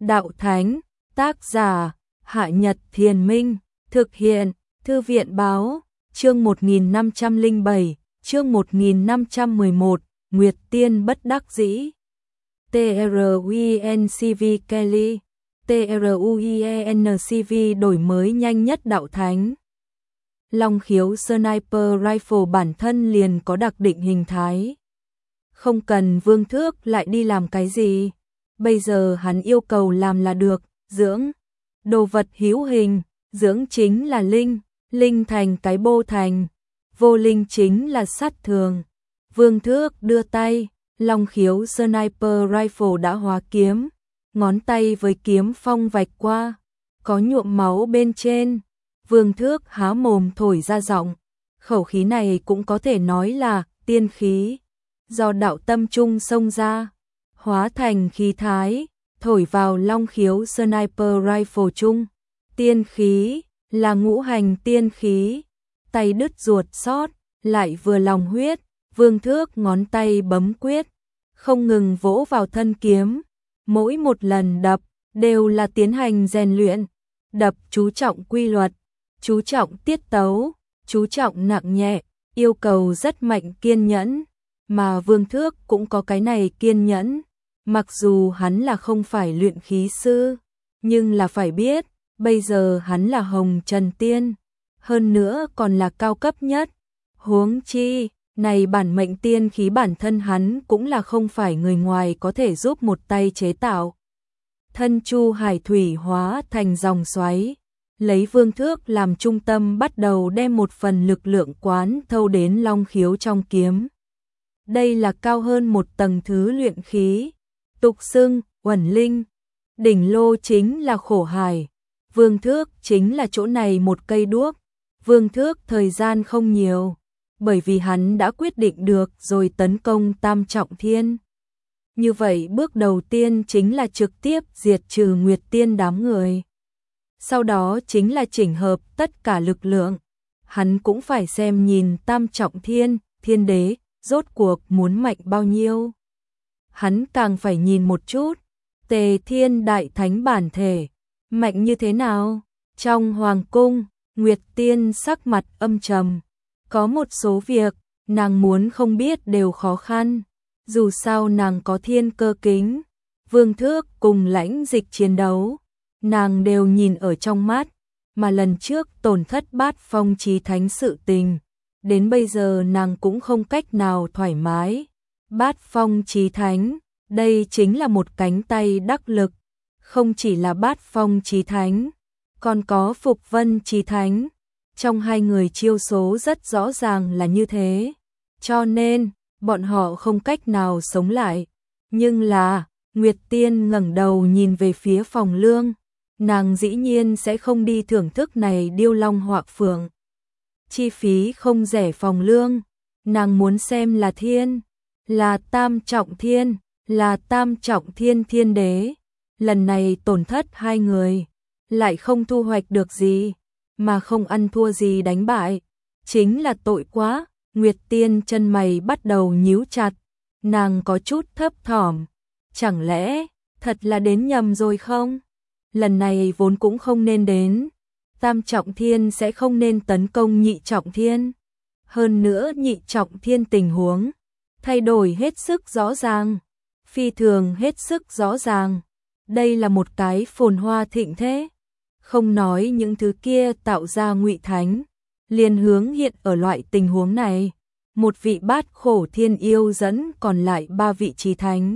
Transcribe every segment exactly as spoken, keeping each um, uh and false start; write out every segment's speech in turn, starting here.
Đạo Thánh, tác giả, Hạ Nhật Thiền Minh, thực hiện, Thư viện Báo, chương một nghìn năm trăm lẻ bảy, chương một nghìn năm trăm mười một, Nguyệt Tiên bất đắc dĩ. TRUENCV Kelly, TRUENCV đổi mới nhanh nhất đạo thánh. Long khiếu Sniper Rifle bản thân liền có đặc định hình thái. Không cần Vương Thước lại đi làm cái gì. Bây giờ hắn yêu cầu làm là được, dưỡng. Đồ vật hữu hình, dưỡng chính là linh, linh thành cái bô thành. Vô linh chính là sát thường. Vương Thước đưa tay, Long khiếu Sniper Rifle đã hóa kiếm. Ngón tay với kiếm phong vạch qua, có nhuộm máu bên trên. Vương Thước há mồm thổi ra giọng, khẩu khí này cũng có thể nói là tiên khí, do đạo tâm trung xông ra, hóa thành khí thái, thổi vào long khiếu Sniper Rifle trung. Tiên khí là ngũ hành tiên khí, tay đứt ruột sót, lại vừa lòng huyết. Vương Thước ngón tay bấm quyết, không ngừng vỗ vào thân kiếm. Mỗi một lần đập đều là tiến hành rèn luyện, đập chú trọng quy luật, chú trọng tiết tấu, chú trọng nặng nhẹ, yêu cầu rất mạnh kiên nhẫn, mà Vương Thước cũng có cái này kiên nhẫn. Mặc dù hắn là không phải luyện khí sư, nhưng là phải biết, bây giờ hắn là Hồng Trần Tiên, hơn nữa còn là cao cấp nhất. Huống chi, này bản mệnh tiên khí bản thân hắn cũng là không phải người ngoài có thể giúp một tay chế tạo. Thân chu hải thủy hóa thành dòng xoáy, lấy Vương Thước làm trung tâm bắt đầu đem một phần lực lượng quán thâu đến long khiếu trong kiếm. Đây là cao hơn một tầng thứ luyện khí, tục xưng uẩn linh. Đỉnh lô chính là khổ hải, Vương Thước chính là chỗ này một cây đuốc. Vương Thước thời gian không nhiều, bởi vì hắn đã quyết định được rồi tấn công Tam Trọng Thiên. Như vậy bước đầu tiên chính là trực tiếp diệt trừ Nguyệt Tiên đám người. Sau đó chính là chỉnh hợp tất cả lực lượng. Hắn cũng phải xem nhìn Tam Trọng Thiên, Thiên Đế, rốt cuộc muốn mạnh bao nhiêu. Hắn càng phải nhìn một chút, Tề Thiên Đại Thánh bản thể, mạnh như thế nào. Trong Hoàng Cung, Nguyệt Tiên sắc mặt âm trầm. Có một số việc, nàng muốn không biết đều khó khăn. Dù sao nàng có thiên cơ kính, Vương Thước cùng Lãnh Dịch chiến đấu, nàng đều nhìn ở trong mắt. Mà lần trước tổn thất Bát Phong Chí Thánh sự tình, đến bây giờ nàng cũng không cách nào thoải mái. Bát Phong Chí Thánh, đây chính là một cánh tay đắc lực. Không chỉ là Bát Phong Chí Thánh, còn có Phục Vân Chí Thánh. Trong hai người chiêu số rất rõ ràng là như thế, cho nên bọn họ không cách nào sống lại. Nhưng là, Nguyệt Tiên ngẩng đầu nhìn về phía Phòng Lương, nàng dĩ nhiên sẽ không đi thưởng thức này điêu long họa phượng. Chi phí không rẻ. Phòng Lương, nàng muốn xem là thiên, là Tam Trọng Thiên, là Tam Trọng Thiên Thiên Đế. Lần này tổn thất hai người, lại không thu hoạch được gì, mà không ăn thua gì đánh bại, chính là tội quá. Nguyệt Tiên chân mày bắt đầu nhíu chặt, nàng có chút thấp thỏm, chẳng lẽ thật là đến nhầm rồi không? Lần này vốn cũng không nên đến, Tam Trọng Thiên sẽ không nên tấn công Nhị Trọng Thiên. Hơn nữa Nhị Trọng Thiên tình huống thay đổi hết sức rõ ràng, phi thường hết sức rõ ràng. Đây là một cái phồn hoa thịnh thế. Không nói những thứ kia tạo ra Ngụy Thánh, liền hướng hiện ở loại tình huống này, một vị Bát Khổ Thiên Yêu dẫn còn lại ba vị Chí Thánh.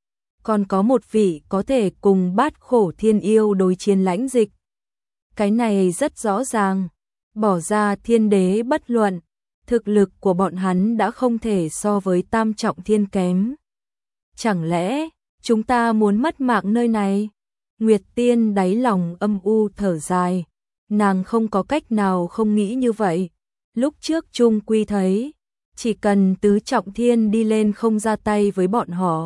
Còn có một vị có thể cùng Bát Khổ Thiên Yêu đối chiến Lãnh Dịch. Cái này rất rõ ràng, bỏ ra Thiên Đế bất luận, thực lực của bọn hắn đã không thể so với Tam Trọng Thiên kém. Chẳng lẽ chúng ta muốn mất mạng nơi này? Nguyệt Tiên đáy lòng âm u thở dài, nàng không có cách nào không nghĩ như vậy. Lúc trước chung quy thấy, chỉ cần Tứ Trọng Thiên đi lên không ra tay với bọn họ,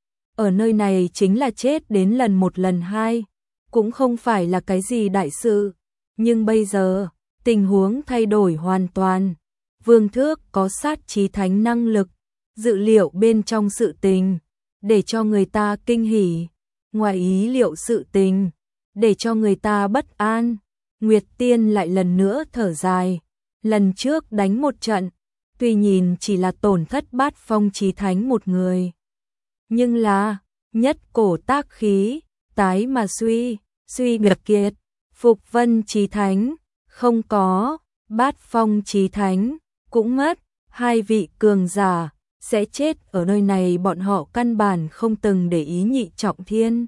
ở nơi này chính là chết đến lần một lần hai, cũng không phải là cái gì đại sự. Nhưng bây giờ, tình huống thay đổi hoàn toàn. Vương Thước có sát Chí Thánh năng lực, dự liệu bên trong sự tình, để cho người ta kinh hỉ. ngoài ý liệu sự tình, để cho người ta bất an. Nguyệt Tiên lại lần nữa thở dài, lần trước đánh một trận, tuy nhìn chỉ là tổn thất Bát Phong Chí Thánh một người, nhưng là nhất cổ tác khí, tái mà suy, suy biệt kiệt, Phục Vân Chí Thánh không có, Bát Phong Chí Thánh cũng mất, hai vị cường giả sẽ chết ở nơi này. Bọn họ căn bản không từng để ý Nhị Trọng Thiên.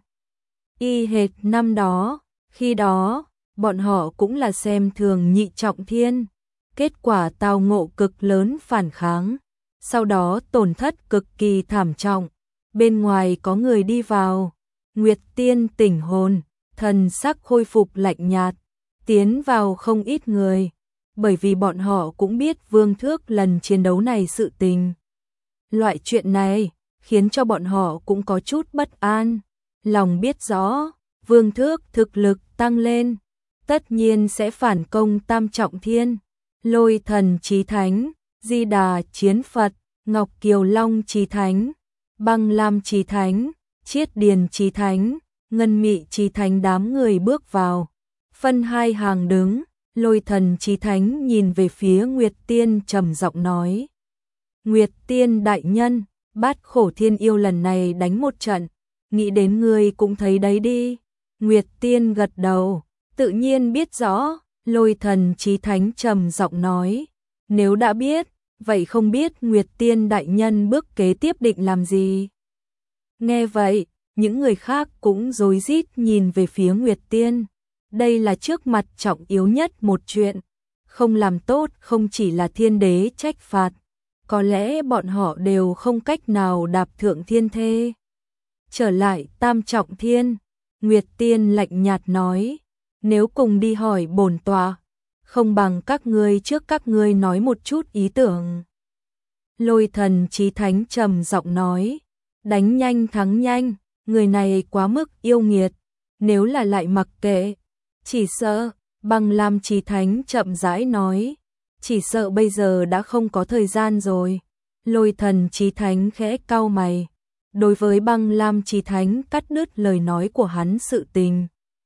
Y hệt năm đó, khi đó, bọn họ cũng là xem thường Nhị Trọng Thiên, kết quả tao ngộ cực lớn phản kháng, sau đó tổn thất cực kỳ thảm trọng, bên ngoài có người đi vào. Nguyệt Tiên tỉnh hồn, thần sắc khôi phục lạnh nhạt, tiến vào không ít người, bởi vì bọn họ cũng biết Vương Thước lần chiến đấu này sự tình. Loại chuyện này khiến cho bọn họ cũng có chút bất an, lòng biết rõ Vương Thước thực lực tăng lên, tất nhiên sẽ phản công Tam Trọng Thiên. Lôi Thần Chí Thánh, Di Đà Chiến Phật, Ngọc Kiều Long Chí Thánh, Băng Lam Chí Thánh, Chiết Điền Chí Thánh, Ngân Mị Chí Thánh đám người bước vào, phân hai hàng đứng. Lôi Thần Chí Thánh nhìn về phía Nguyệt Tiên trầm giọng nói: Nguyệt Tiên đại nhân, Bát Khổ Thiên Yêu lần này đánh một trận, nghĩ đến người cũng thấy đấy đi. Nguyệt Tiên gật đầu, tự nhiên biết rõ. Lôi Thần Chí Thánh trầm giọng nói: nếu đã biết, vậy không biết Nguyệt Tiên đại nhân bước kế tiếp định làm gì? Nghe vậy, những người khác cũng rối rít nhìn về phía Nguyệt Tiên. Đây là trước mặt trọng yếu nhất một chuyện, không làm tốt không chỉ là thiên đế trách phạt, có lẽ bọn họ đều không cách nào đạp thượng thiên thê. Trở lại Tam Trọng Thiên, Nguyệt Tiên lạnh nhạt nói: nếu cùng đi hỏi bổn tọa, không bằng các ngươi trước các ngươi nói một chút ý tưởng. Lôi Thần Chí Thánh trầm giọng nói: đánh nhanh thắng nhanh, người này quá mức yêu nghiệt, nếu là lại mặc kệ, chỉ sợ. Băng Lam Chí Thánh chậm rãi nói: chỉ sợ bây giờ đã không có thời gian rồi. Lôi Thần Chí Thánh khẽ cau mày, đối với Băng Lam Chí Thánh cắt đứt lời nói của hắn sự tình,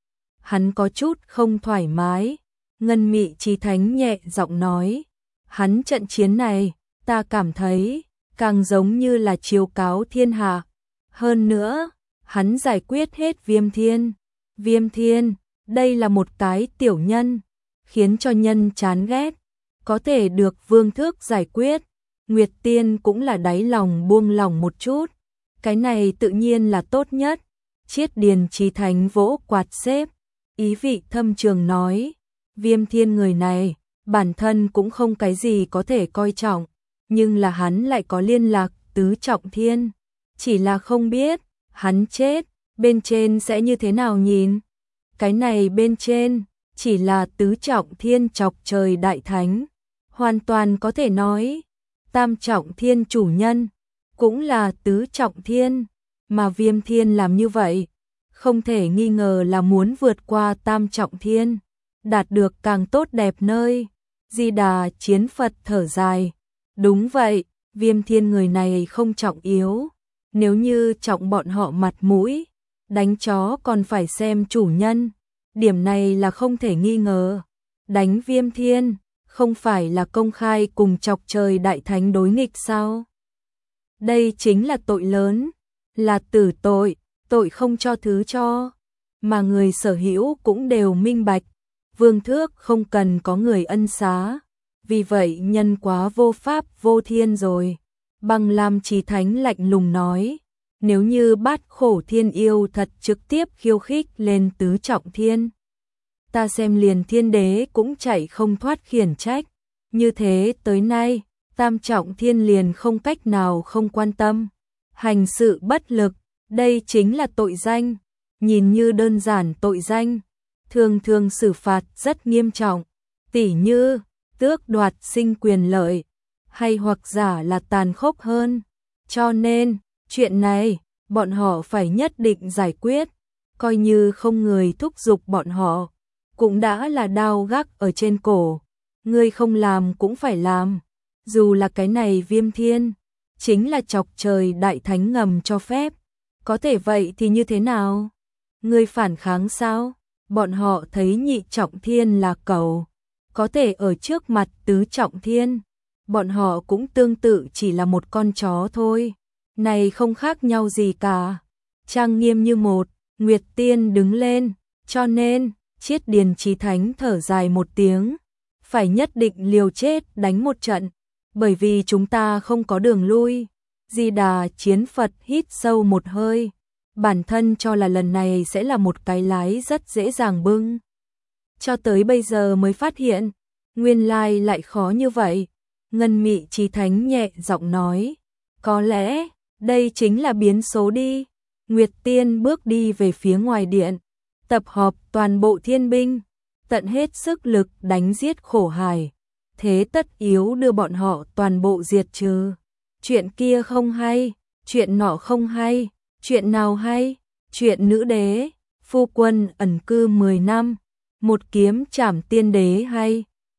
hắn có chút không thoải mái. Ngân Mị Chí Thánh nhẹ giọng nói: hắn trận chiến này, ta cảm thấy càng giống như là chiếu cáo thiên hạ. Hơn nữa, hắn giải quyết hết Viêm Thiên. Viêm Thiên, đây là một cái tiểu nhân, khiến cho nhân chán ghét, có thể được Vương Thước giải quyết. Nguyệt Tiên cũng là đáy lòng buông lòng một chút, cái này tự nhiên là tốt nhất. Chiết Điền Chí Thánh vỗ quạt xếp, ý vị thâm trường nói: Viêm Thiên người này, bản thân cũng không cái gì có thể coi trọng, nhưng là hắn lại có liên lạc tứ trọng thiên, chỉ là không biết, hắn chết, bên trên sẽ như thế nào nhìn. Cái này bên trên, chỉ là tứ trọng thiên chọc trời đại thánh, hoàn toàn có thể nói, tam trọng thiên chủ nhân, cũng là tứ trọng thiên, mà Viêm Thiên làm như vậy, không thể nghi ngờ là muốn vượt qua tam trọng thiên, đạt được càng tốt đẹp nơi. Di Đà Chiến Phật thở dài: đúng vậy, Viêm Thiên người này không trọng yếu, nếu như trọng bọn họ mặt mũi, đánh chó còn phải xem chủ nhân, điểm này là không thể nghi ngờ. Đánh Viêm Thiên, không phải là công khai cùng chọc trời đại thánh đối nghịch sao? Đây chính là tội lớn, là tử tội, tội không cho thứ cho, mà người sở hữu cũng đều minh bạch, Vương Thước không cần có người ân xá, vì vậy nhân quá vô pháp vô thiên rồi. Băng Lam Chí Thánh lạnh lùng nói: nếu như Bát Khổ Thiên Yêu thật trực tiếp khiêu khích lên tứ trọng thiên, ta xem liền thiên đế cũng chạy không thoát khiển trách. Như thế tới nay, tam trọng thiên liền không cách nào không quan tâm, hành sự bất lực, đây chính là tội danh. Nhìn như đơn giản tội danh, thường thường xử phạt rất nghiêm trọng, tỉ như tước đoạt sinh quyền lợi, hay hoặc giả là tàn khốc hơn. Cho nên, chuyện này, bọn họ phải nhất định giải quyết, coi như không người thúc giục bọn họ, cũng đã là đao gác ở trên cổ, ngươi không làm cũng phải làm. Dù là cái này Viêm Thiên, chính là chọc trời đại thánh ngầm cho phép, Có thể vậy thì như thế nào? Ngươi phản kháng sao? Bọn họ thấy nhị trọng thiên là cầu, có thể ở trước mặt tứ trọng thiên. Bọn họ cũng tương tự chỉ là một con chó thôi. Này không khác nhau gì cả. Trang nghiêm như một, Nguyệt Tiên đứng lên, cho nên, Chiết Điền Chí Thánh thở dài một tiếng, phải nhất định liều chết đánh một trận, bởi vì chúng ta không có đường lui. Di Đà Chiến Phật hít sâu một hơi, bản thân cho là lần này sẽ là một cái lái rất dễ dàng bưng. Cho tới bây giờ mới phát hiện, nguyên lai lại khó như vậy. Ngân Mị Chí Thánh nhẹ giọng nói, có lẽ, đây chính là biến số đi. Nguyệt Tiên bước đi về phía ngoài điện, tập hợp toàn bộ thiên binh, tận hết sức lực đánh giết Khổ Hải, thế tất yếu đưa bọn họ toàn bộ diệt trừ. Chuyện kia không hay, chuyện nọ không hay, chuyện nào hay? Chuyện nữ đế, phu quân ẩn cư mười năm, một kiếm trảm tiên đế hay?